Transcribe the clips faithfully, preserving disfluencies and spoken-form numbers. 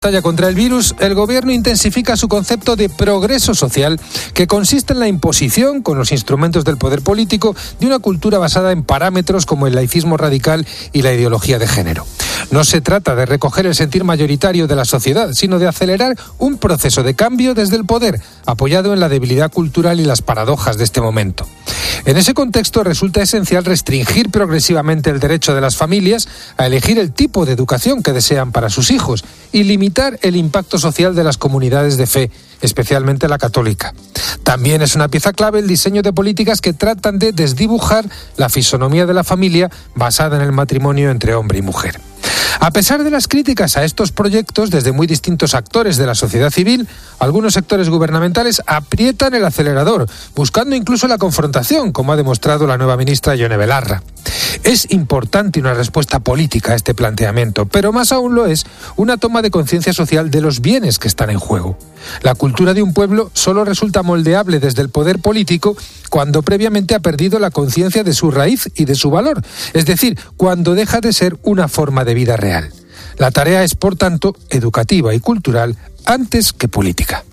batalla contra el virus, el gobierno intensifica su concepto de progreso social, que consiste en la imposición, con los instrumentos del poder político, de una cultura basada en parámetros como el laicismo radical y la ideología de género. No se trata de recoger el sentir mayoritario de la sociedad, sino de acelerar un proceso de cambio desde el poder, apoyado en la debilidad cultural y las paradojas de este momento. En ese contexto resulta esencial restringir progresivamente el derecho de las familias a elegir el tipo de educación que desean para sus hijos y limitar el impacto social de las comunidades de fe, especialmente la católica. También es una pieza clave el diseño de políticas que tratan de desdibujar la fisonomía de la familia basada en el matrimonio entre hombre y mujer. A pesar de las críticas a estos proyectos desde muy distintos actores de la sociedad civil, algunos sectores gubernamentales aprietan el acelerador, buscando incluso la confrontación, como ha demostrado la nueva ministra Ione Belarra. Es importante una respuesta política a este planteamiento, pero más aún lo es una toma de conciencia social de los bienes que están en juego. La cultura de un pueblo solo resulta moldeable desde el poder político cuando previamente ha perdido la conciencia de su raíz y de su valor, es decir, cuando deja de ser una forma de vida real. La tarea es, por tanto, educativa y cultural antes que política.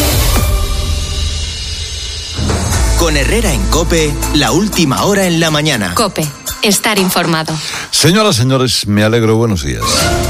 Con Herrera en COPE, la última hora en la mañana. COPE, estar informado. Señoras, señores, me alegro, buenos días.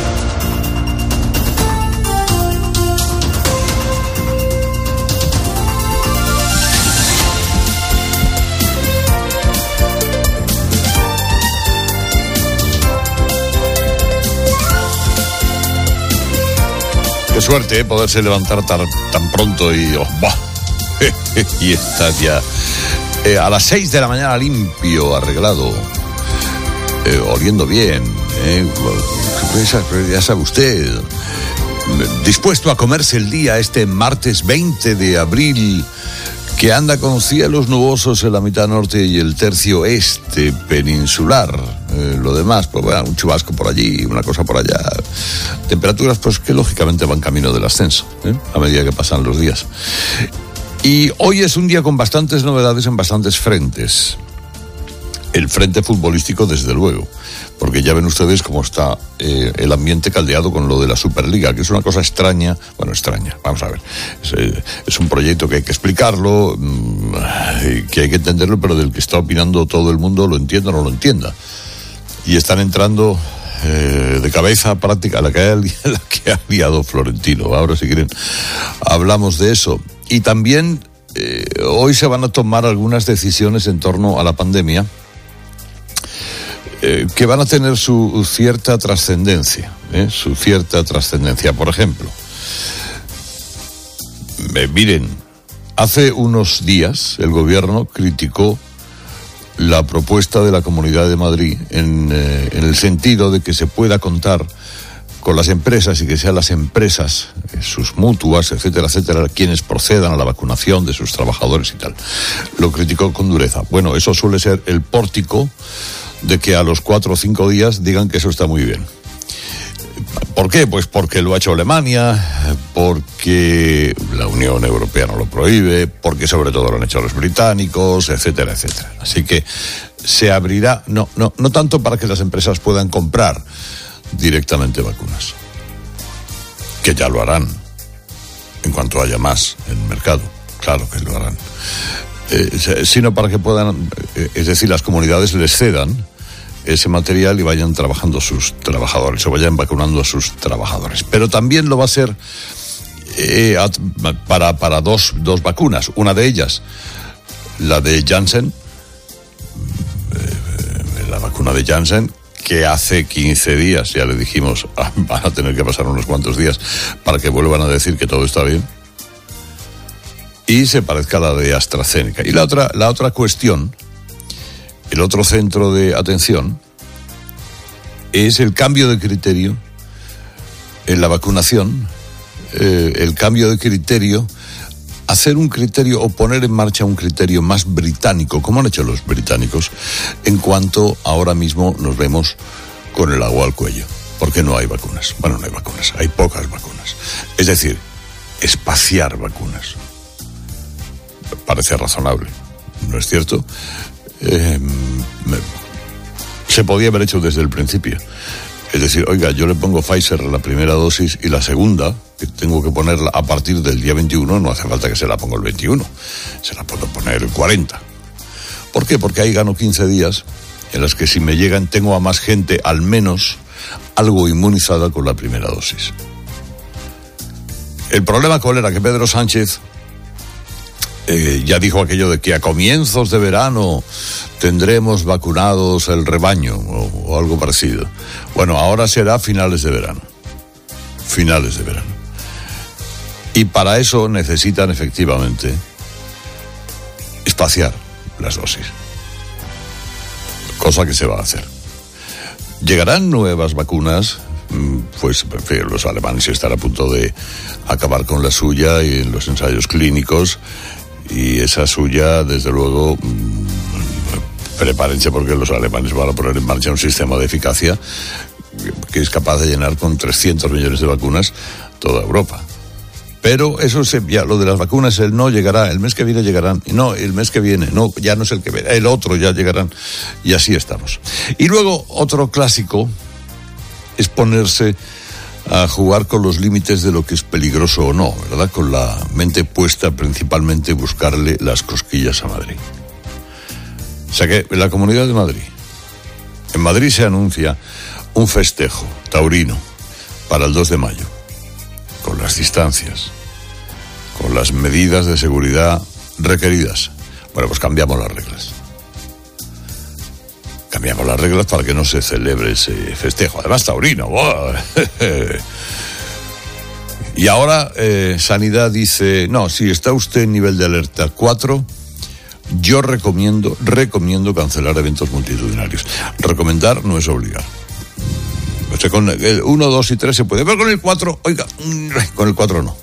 Qué suerte, ¿eh? Poderse levantar tan, tan pronto y... Oh, bah, y estar ya eh, a las seis de la mañana limpio, arreglado, eh, oliendo bien, eh, ya sabe usted, dispuesto a comerse el día este martes veinte de abril, que anda con cielos nubosos en la mitad norte y el tercio este peninsular. Eh, lo demás, pues bueno, un chubasco por allí, una cosa por allá. Temperaturas, pues que lógicamente van camino del ascenso, ¿eh? a medida que pasan los días. Y hoy es un día con bastantes novedades en bastantes frentes. El frente futbolístico, desde luego, porque ya ven ustedes cómo está eh, el ambiente caldeado con lo de la Superliga, que es una cosa extraña, bueno, extraña, vamos a ver, es, eh, es un proyecto que hay que explicarlo, mmm, que hay que entenderlo, pero del que está opinando todo el mundo, lo entienda o no lo entienda. Y están entrando eh, de cabeza práctica la que, ha, la que ha liado Florentino. Ahora, si quieren, hablamos de eso. Y también eh, hoy se van a tomar algunas decisiones en torno a la pandemia eh, que van a tener su cierta trascendencia, ¿eh? su cierta trascendencia. Por ejemplo, eh, miren, hace unos días el gobierno criticó la propuesta de la Comunidad de Madrid en, eh, en el sentido de que se pueda contar con las empresas y que sean las empresas, sus mutuas, etcétera, etcétera, quienes procedan a la vacunación de sus trabajadores y tal. Lo criticó con dureza. Bueno, eso suele ser el pórtico de que a los cuatro o cinco días digan que eso está muy bien. ¿Por qué? Pues porque lo ha hecho Alemania, porque la Unión Europea no lo prohíbe, porque sobre todo lo han hecho los británicos, etcétera, etcétera. Así que se abrirá, no, no, no tanto para que las empresas puedan comprar directamente vacunas, que ya lo harán en cuanto haya más en el mercado, claro que lo harán, eh, sino para que puedan, eh, es decir, las comunidades les cedan ese material y vayan trabajando sus trabajadores o vayan vacunando a sus trabajadores. Pero también lo va a ser eh, para, para dos, dos vacunas, una de ellas la de Janssen, eh, la vacuna de Janssen, que hace quince días, ya le dijimos, ah, van a tener que pasar unos cuantos días para que vuelvan a decir que todo está bien, y se parezca a la de AstraZeneca. Y la otra, la otra cuestión, el otro centro de atención, es el cambio de criterio en la vacunación, eh, el cambio de criterio, hacer un criterio o poner en marcha un criterio más británico, como han hecho los británicos, en cuanto ahora mismo nos vemos con el agua al cuello, porque no hay vacunas. Bueno, no hay vacunas, hay pocas vacunas. Es decir, espaciar vacunas. Parece razonable, ¿no es cierto? Eh, me, se podía haber hecho desde el principio. Es decir, oiga, yo le pongo Pfizer la primera dosis y la segunda, que tengo que ponerla a partir del día veintiuno, no hace falta que se la ponga el veintiuno, se la puedo poner el cuarenta. ¿Por qué? Porque ahí gano quince días en las que si me llegan tengo a más gente al menos algo inmunizada con la primera dosis. El problema cuál era que Pedro Sánchez eh, ya dijo aquello de que a comienzos de verano tendremos vacunados el rebaño o, o algo parecido. Bueno, ahora será finales de verano. Finales de verano. Y para eso necesitan efectivamente espaciar las dosis. Cosa que se va a hacer. ¿Llegarán nuevas vacunas? Pues en fin, los alemanes están a punto de acabar con la suya y en los ensayos clínicos, y esa suya, desde luego, prepárense porque los alemanes van a poner en marcha un sistema de eficacia que es capaz de llenar con trescientos millones de vacunas toda Europa. Pero eso se, ya lo de las vacunas, el no llegará, el mes que viene llegarán, no, el mes que viene, no, ya no es el que viene, el otro ya llegarán, y así estamos. Y luego otro clásico es ponerse a jugar con los límites de lo que es peligroso o no, ¿verdad? Con la mente puesta principalmente en buscarle las cosquillas a Madrid. O sea que en la Comunidad de Madrid, en Madrid se anuncia un festejo taurino para el dos de mayo, con las distancias, con las medidas de seguridad requeridas. Bueno, pues cambiamos las reglas. Cambiamos las reglas para que no se celebre ese festejo. Además, taurino. Y ahora eh, Sanidad dice, no, si está usted en nivel de alerta cuatro, yo recomiendo, recomiendo cancelar eventos multitudinarios. Recomendar no es obligar. O sea, con el uno, dos y tres se puede, pero con el cuatro, oiga, con el cuatro no.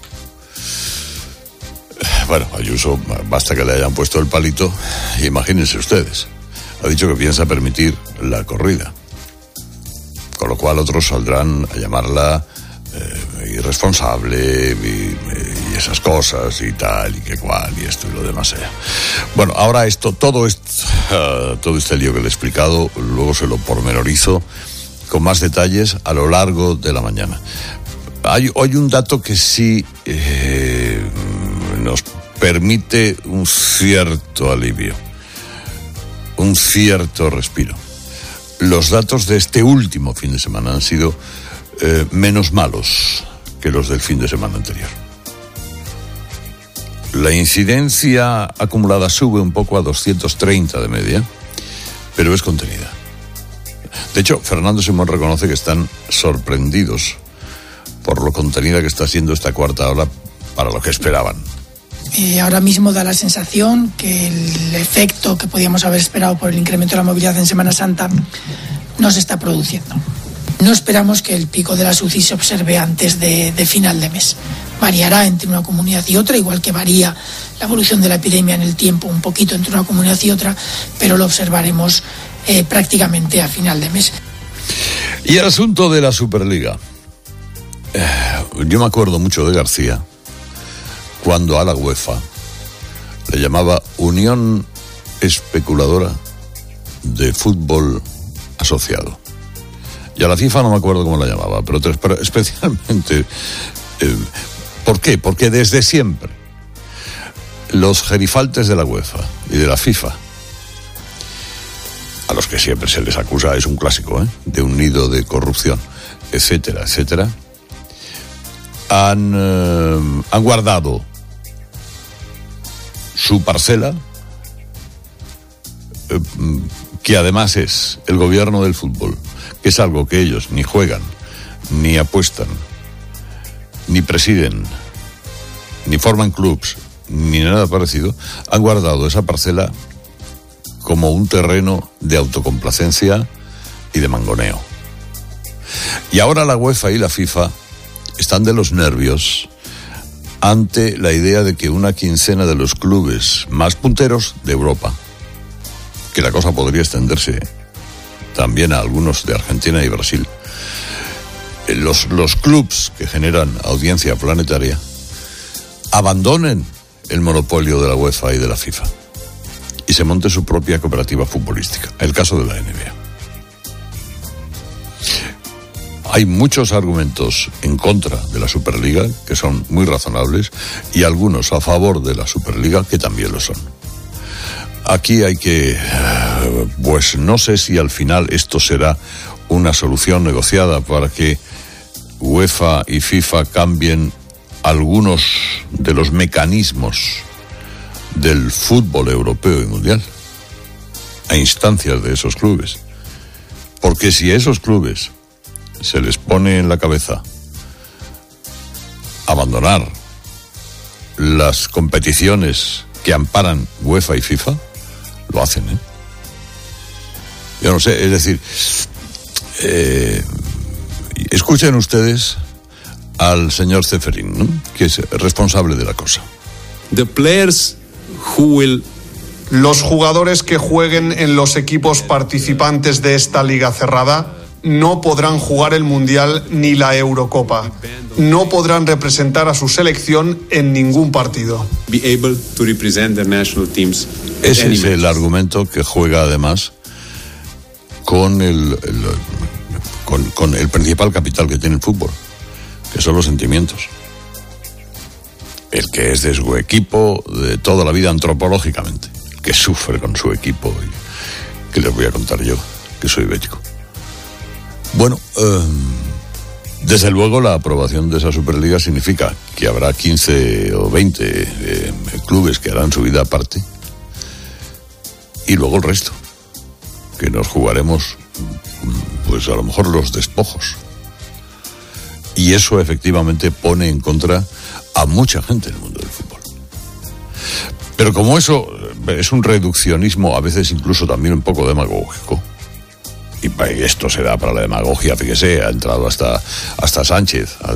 Bueno, Ayuso, basta que le hayan puesto el palito, imagínense ustedes. Ha dicho que piensa permitir la corrida, con lo cual otros saldrán a llamarla eh, irresponsable y, y esas cosas y tal y que cual y esto y lo demás sea. Bueno, ahora esto, todo esto, uh, todo este lío que le he explicado, luego se lo pormenorizo con más detalles a lo largo de la mañana. Hay hoy un dato que sí eh, nos permite un cierto alivio, un cierto respiro. Los datos de este último fin de semana han sido eh, menos malos que los del fin de semana anterior. La incidencia acumulada sube un poco a doscientos treinta de media, pero es contenida. De hecho, Fernando Simón reconoce que están sorprendidos por lo contenida que está siendo esta cuarta ola para lo que esperaban. Eh, ahora mismo da la sensación que el efecto que podíamos haber esperado por el incremento de la movilidad en Semana Santa no se está produciendo. No esperamos que el pico de las U C I se observe antes de, de final de mes. Variará entre una comunidad y otra, igual que varía la evolución de la epidemia en el tiempo un poquito entre una comunidad y otra, pero lo observaremos eh, prácticamente a final de mes. Y el asunto de la Superliga. Eh, yo me acuerdo mucho de García cuando a la UEFA le llamaba Unión Especuladora de Fútbol Asociado. Y a la FIFA no me acuerdo cómo la llamaba, pero, pero especialmente... Eh, ¿Por qué? Porque desde siempre los gerifaltes de la UEFA y de la FIFA, a los que siempre se les acusa, es un clásico, ¿eh?, de un nido de corrupción, etcétera, etcétera, han, eh, han guardado su parcela, eh, que además es el gobierno del fútbol, que es algo que ellos ni juegan, ni apuestan, ni presiden, ni forman clubs, ni nada parecido. Han guardado esa parcela como un terreno de autocomplacencia y de mangoneo. Y ahora la UEFA y la FIFA están de los nervios ante la idea de que una quincena de los clubes más punteros de Europa, que la cosa podría extenderse también a algunos de Argentina y Brasil, los, los clubs que generan audiencia planetaria, abandonen el monopolio de la UEFA y de la FIFA y se monte su propia cooperativa futbolística. El caso de la N B A. Hay muchos argumentos en contra de la Superliga que son muy razonables y algunos a favor de la Superliga que también lo son. Aquí hay que, pues no sé si al final esto será una solución negociada para que UEFA y FIFA cambien algunos de los mecanismos del fútbol europeo y mundial a instancias de esos clubes. Porque si a esos clubes se les pone en la cabeza abandonar las competiciones que amparan UEFA y FIFA, lo hacen, ¿eh? Yo no sé, es decir, eh, escuchen ustedes al señor Ceferín, ¿no?, que es responsable de la cosa. The players who will... Los jugadores que jueguen en los equipos participantes de esta liga cerrada no podrán jugar el Mundial ni la Eurocopa. No podrán representar a su selección en ningún partido. be able to represent their national teams. Ese es el argumento que juega además con el, el con, con el principal capital que tiene el fútbol, que son los sentimientos. El que es de su equipo de toda la vida antropológicamente, el que sufre con su equipo, y que les voy a contar yo, que soy bético. Bueno, eh, desde luego la aprobación de esa Superliga significa que habrá quince o veinte eh, clubes que harán su vida aparte, y luego el resto, que nos jugaremos pues a lo mejor los despojos. Y eso efectivamente pone en contra a mucha gente en el mundo del fútbol. Pero como eso es un reduccionismo, a veces incluso también un poco demagógico, y esto se da para la demagogia, fíjese, ha entrado hasta, hasta Sánchez